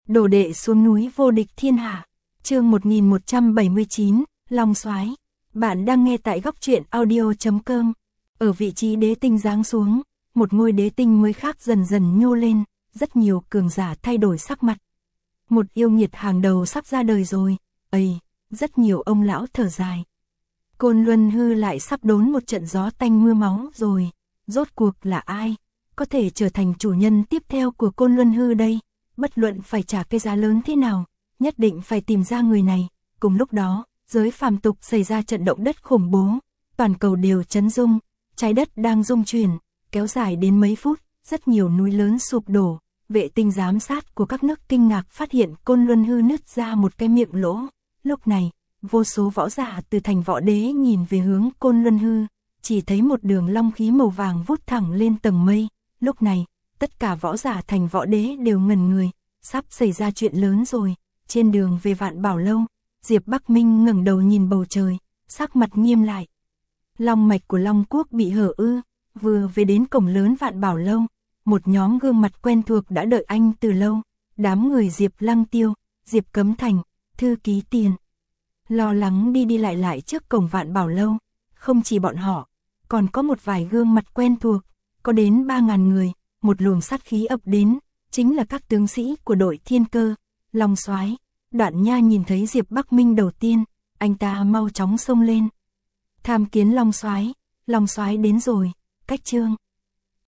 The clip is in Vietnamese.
Đồ đệ xuống núi vô địch thiên hạ. Chương 1179, Long Soái. Bạn đang nghe tại góc truyện audio.com. Ở vị trí đế tinh giáng xuống, một ngôi đế tinh mới khác dần dần nhô lên, rất nhiều cường giả thay đổi sắc mặt. Một yêu nghiệt hàng đầu sắp ra đời rồi, rất nhiều ông lão thở dài. Côn Luân Hư lại sắp đốn một trận gió tanh mưa máu rồi, rốt cuộc là ai có thể trở thành chủ nhân tiếp theo của Côn Luân Hư đây? Bất luận phải trả cái giá lớn thế nào, nhất định phải tìm ra người này. Cùng lúc đó, giới phàm tục xảy ra trận động đất khủng bố, toàn cầu đều chấn rung, trái đất đang rung chuyển, kéo dài đến mấy phút, rất nhiều núi lớn sụp đổ. Vệ tinh giám sát của các nước kinh ngạc phát hiện Côn Luân Hư nứt ra một cái miệng lỗ. Lúc này, vô số võ giả từ thành võ đế nhìn về hướng Côn Luân Hư, chỉ thấy một đường long khí màu vàng vút thẳng lên tầng mây. Lúc này, tất cả võ giả thành võ đế đều ngẩn người, sắp xảy ra chuyện lớn rồi. Trên đường về Vạn Bảo Lâu, Diệp Bắc Minh ngẩng đầu nhìn bầu trời, sắc mặt nghiêm lại. Long mạch của Long Quốc bị hở ư? Vừa về đến cổng lớn Vạn Bảo Lâu, một nhóm gương mặt quen thuộc đã đợi anh từ lâu. Đám người Diệp Lăng Tiêu, Diệp Cấm Thành, Thư Ký Tiền. Lo lắng đi lại trước cổng Vạn Bảo Lâu. Không chỉ bọn họ, còn có một vài gương mặt quen thuộc, có đến 3.000 người. Một luồng sát khí ập đến, chính là các tướng sĩ của đội Thiên Cơ, Long Soái. Đoạn Nha nhìn thấy Diệp Bắc Minh đầu tiên, anh ta mau chóng xông lên. Tham kiến Long Soái đến rồi. Cách Trương